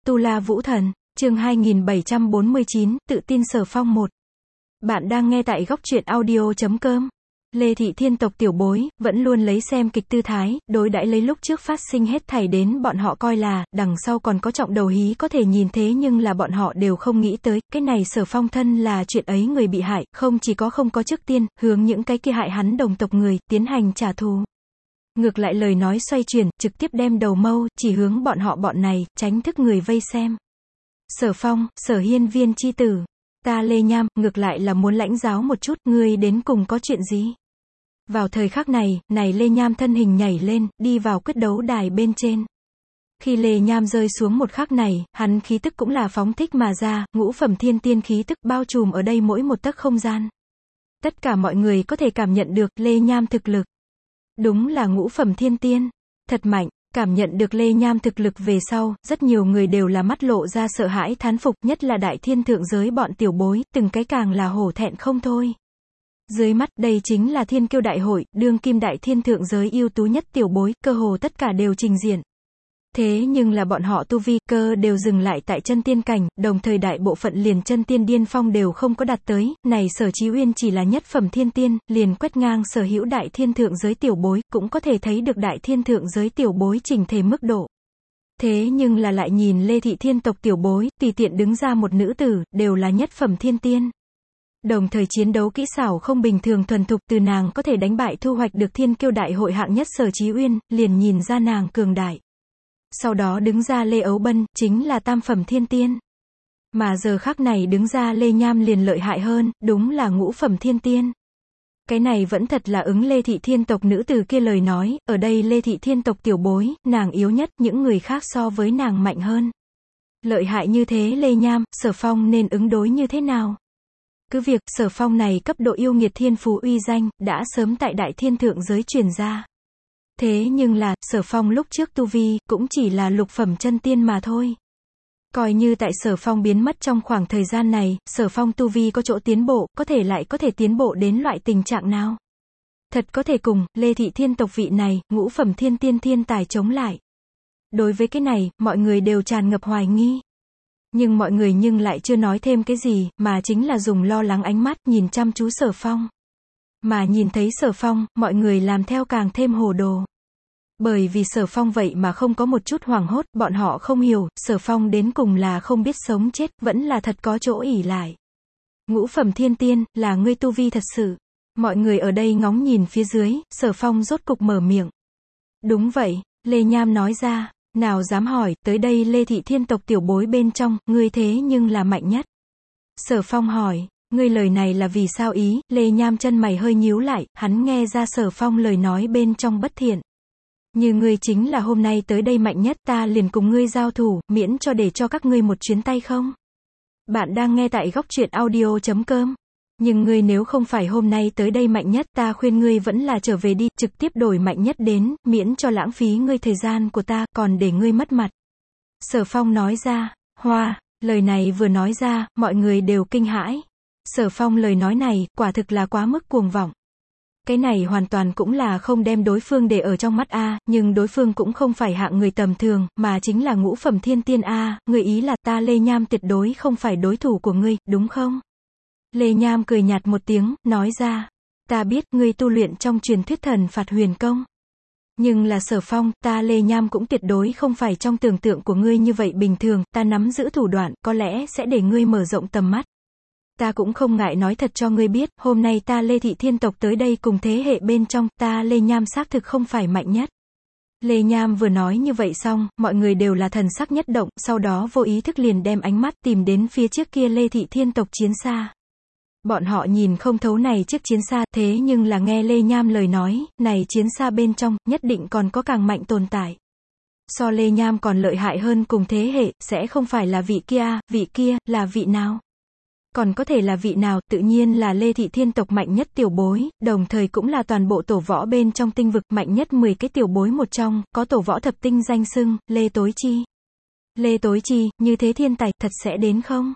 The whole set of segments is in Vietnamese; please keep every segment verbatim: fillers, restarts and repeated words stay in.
Tu La Vũ Thần, chương hai nghìn bảy trăm bốn mươi chín, tự tin Sở Phong một. Bạn đang nghe tại góc truyện audio chấm com. Lê Thị Thiên tộc tiểu bối, vẫn luôn lấy xem kịch tư thái, đối đãi lấy lúc trước phát sinh hết thảy đến bọn họ coi là, đằng sau còn có trọng đầu hí có thể nhìn thế nhưng là bọn họ đều không nghĩ tới, cái này Sở Phong thân là chuyện ấy người bị hại, không chỉ có không có trước tiên, hướng những cái kia hại hắn đồng tộc người, tiến hành trả thù. Ngược lại lời nói xoay chuyển, trực tiếp đem đầu mâu, chỉ hướng bọn họ bọn này, tránh thức người vây xem. Sở Phong, Sở Hiên Viên chi tử. Ta Lê Nham, ngược lại là muốn lãnh giáo một chút, ngươi đến cùng có chuyện gì? Vào thời khắc này, này Lê Nham thân hình nhảy lên, đi vào quyết đấu đài bên trên. Khi Lê Nham rơi xuống một khắc này, hắn khí tức cũng là phóng thích mà ra, ngũ phẩm thiên tiên khí tức bao trùm ở đây mỗi một tấc không gian. Tất cả mọi người có thể cảm nhận được Lê Nham thực lực. Đúng là ngũ phẩm thiên tiên. Thật mạnh. Cảm nhận được Lê Nham thực lực về sau, rất nhiều người đều là mắt lộ ra sợ hãi thán phục, nhất là đại thiên thượng giới bọn tiểu bối, từng cái càng là hổ thẹn không thôi. Dưới mắt, đây chính là thiên kiêu đại hội, đương kim đại thiên thượng giới ưu tú nhất tiểu bối, cơ hồ tất cả đều trình diện. Thế nhưng là bọn họ tu vi, cơ đều dừng lại tại chân tiên cảnh, đồng thời đại bộ phận liền chân tiên điên phong đều không có đạt tới, này Sở Chí Uyên chỉ là nhất phẩm thiên tiên, liền quét ngang sở hữu đại thiên thượng giới tiểu bối, cũng có thể thấy được đại thiên thượng giới tiểu bối chỉnh thể mức độ. Thế nhưng là lại nhìn Lê Thị Thiên tộc tiểu bối, tùy tiện đứng ra một nữ tử, đều là nhất phẩm thiên tiên. Đồng thời chiến đấu kỹ xảo không bình thường thuần thục, từ nàng có thể đánh bại thu hoạch được thiên kiêu đại hội hạng nhất Sở Chí Uyên, liền nhìn ra nàng cường đại. Sau đó đứng ra Lê Ấu Bân, chính là tam phẩm thiên tiên. Mà giờ khắc này đứng ra Lê Nham liền lợi hại hơn, đúng là ngũ phẩm thiên tiên. Cái này vẫn thật là ứng Lê Thị Thiên tộc nữ từ kia lời nói, ở đây Lê Thị Thiên tộc tiểu bối, nàng yếu nhất, những người khác so với nàng mạnh hơn. Lợi hại như thế Lê Nham, Sở Phong nên ứng đối như thế nào? Cứ việc, Sở Phong này cấp độ yêu nghiệt thiên phú uy danh, đã sớm tại đại thiên thượng giới truyền ra. Thế nhưng là, Sở Phong lúc trước tu vi, cũng chỉ là lục phẩm chân tiên mà thôi. Coi như tại Sở Phong biến mất trong khoảng thời gian này, Sở Phong tu vi có chỗ tiến bộ, có thể lại có thể tiến bộ đến loại tình trạng nào? Thật có thể cùng, Lê Thị Thiên tộc vị này, ngũ phẩm thiên tiên thiên tài chống lại. Đối với cái này, mọi người đều tràn ngập hoài nghi. Nhưng mọi người nhưng lại chưa nói thêm cái gì, mà chính là dùng lo lắng ánh mắt, nhìn chăm chú Sở Phong. Mà nhìn thấy Sở Phong, mọi người làm theo càng thêm hồ đồ. Bởi vì Sở Phong vậy mà không có một chút hoảng hốt, bọn họ không hiểu, Sở Phong đến cùng là không biết sống chết, vẫn là thật có chỗ ỷ lại. Ngũ phẩm thiên tiên, là ngươi tu vi thật sự. Mọi người ở đây ngóng nhìn phía dưới, Sở Phong rốt cục mở miệng. Đúng vậy, Lê Nham nói ra, nào dám hỏi, tới đây Lê Thị Thiên tộc tiểu bối bên trong, ngươi thế nhưng là mạnh nhất. Sở Phong hỏi. Ngươi lời này là vì sao ý? Lê Nham chân mày hơi nhíu lại, hắn nghe ra Sở Phong lời nói bên trong bất thiện. Như ngươi chính là hôm nay tới đây mạnh nhất, ta liền cùng ngươi giao thủ, miễn cho để cho các ngươi một chuyến tay không? Bạn đang nghe tại góc truyện audio chấm com. Nhưng ngươi nếu không phải hôm nay tới đây mạnh nhất, ta khuyên ngươi vẫn là trở về đi, trực tiếp đổi mạnh nhất đến, miễn cho lãng phí ngươi thời gian của ta, còn để ngươi mất mặt. Sở Phong nói ra. Hoa, lời này vừa nói ra, mọi người đều kinh hãi. Sở Phong lời nói này, quả thực là quá mức cuồng vọng. Cái này hoàn toàn cũng là không đem đối phương để ở trong mắt a, nhưng đối phương cũng không phải hạng người tầm thường, mà chính là ngũ phẩm thiên tiên a, người ý là ta Lê Nham tuyệt đối không phải đối thủ của ngươi, đúng không? Lê Nham cười nhạt một tiếng, nói ra, ta biết, ngươi tu luyện trong truyền thuyết thần phạt huyền công. Nhưng là Sở Phong, ta Lê Nham cũng tuyệt đối không phải trong tưởng tượng của ngươi như vậy bình thường, ta nắm giữ thủ đoạn, có lẽ sẽ để ngươi mở rộng tầm mắt. Ta cũng không ngại nói thật cho ngươi biết, hôm nay ta Lê Thị Thiên tộc tới đây cùng thế hệ bên trong, ta Lê Nham xác thực không phải mạnh nhất. Lê Nham vừa nói như vậy xong, mọi người đều là thần sắc nhất động, sau đó vô ý thức liền đem ánh mắt tìm đến phía trước kia Lê Thị Thiên tộc chiến xa. Bọn họ nhìn không thấu này chiếc chiến xa, thế nhưng là nghe Lê Nham lời nói, này chiến xa bên trong, nhất định còn có càng mạnh tồn tại. So Lê Nham còn lợi hại hơn cùng thế hệ, sẽ không phải là vị kia, vị kia, là vị nào? Còn có thể là vị nào, tự nhiên là Lê Thị Thiên tộc mạnh nhất tiểu bối, đồng thời cũng là toàn bộ tổ võ bên trong tinh vực mạnh nhất mười cái tiểu bối một trong, có tổ võ thập tinh danh xưng, Lê Tối Chi. Lê Tối Chi, như thế thiên tài, thật sẽ đến không?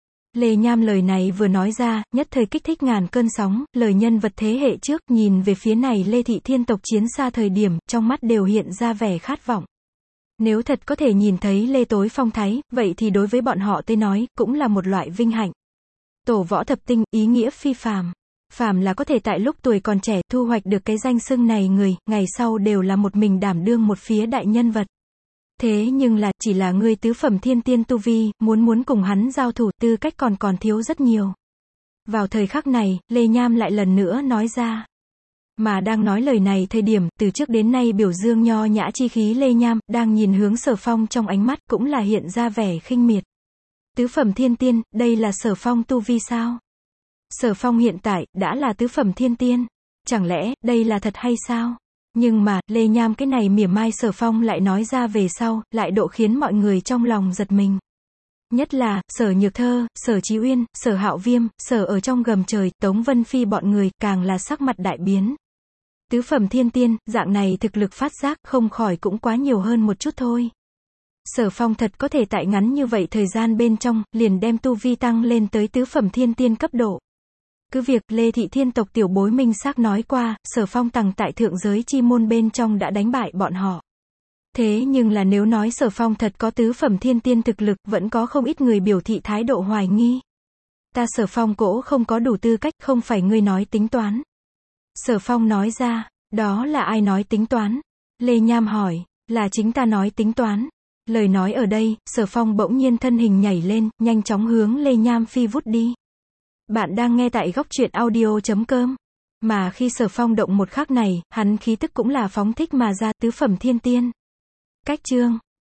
Lê Nham lời này vừa nói ra, nhất thời kích thích ngàn cơn sóng, lời nhân vật thế hệ trước, nhìn về phía này Lê Thị Thiên tộc chiến xa thời điểm, trong mắt đều hiện ra vẻ khát vọng. Nếu thật có thể nhìn thấy Lê Tối phong thái, vậy thì đối với bọn họ tới nói, cũng là một loại vinh hạnh. Tổ võ thập tinh, ý nghĩa phi phàm. Phàm là có thể tại lúc tuổi còn trẻ, thu hoạch được cái danh xưng này người, ngày sau đều là một mình đảm đương một phía đại nhân vật. Thế nhưng là, chỉ là ngươi tứ phẩm thiên tiên tu vi, muốn muốn cùng hắn giao thủ, tư cách còn còn thiếu rất nhiều. Vào thời khắc này, Lê Nham lại lần nữa nói ra. Mà đang nói lời này thời điểm, từ trước đến nay biểu dương nho nhã chi khí Lê Nham, đang nhìn hướng Sở Phong trong ánh mắt, cũng là hiện ra vẻ khinh miệt. Tứ phẩm thiên tiên, đây là Sở Phong tu vi sao? Sở Phong hiện tại, đã là tứ phẩm thiên tiên. Chẳng lẽ, đây là thật hay sao? Nhưng mà, Lê Nham cái này mỉa mai Sở Phong lại nói ra về sau, lại độ khiến mọi người trong lòng giật mình. Nhất là, Sở Nhược Thơ, Sở Chí Uyên, Sở Hạo Viêm, Sở ở trong gầm trời, Tống Vân Phi bọn người, càng là sắc mặt đại biến. Tứ phẩm thiên tiên, dạng này thực lực phát giác, không khỏi cũng quá nhiều hơn một chút thôi. Sở Phong thật có thể tại ngắn như vậy thời gian bên trong, liền đem tu vi tăng lên tới tứ phẩm thiên tiên cấp độ. Cứ việc, Lê Thị Thiên tộc tiểu bối minh xác nói qua, Sở Phong tằng tại thượng giới chi môn bên trong đã đánh bại bọn họ. Thế nhưng là nếu nói Sở Phong thật có tứ phẩm thiên tiên thực lực, vẫn có không ít người biểu thị thái độ hoài nghi. Ta Sở Phong cỗ không có đủ tư cách, không phải ngươi nói tính toán. Sở Phong nói ra, đó là ai nói tính toán? Lê Nham hỏi, là chính ta nói tính toán. Lời nói ở đây, Sở Phong bỗng nhiên thân hình nhảy lên, nhanh chóng hướng Lê Nham phi vút đi. Bạn đang nghe tại góc truyện audio chấm com. Mà khi Sở Phong động một khắc này, hắn khí tức cũng là phóng thích mà ra, tứ phẩm thiên tiên. Cách chương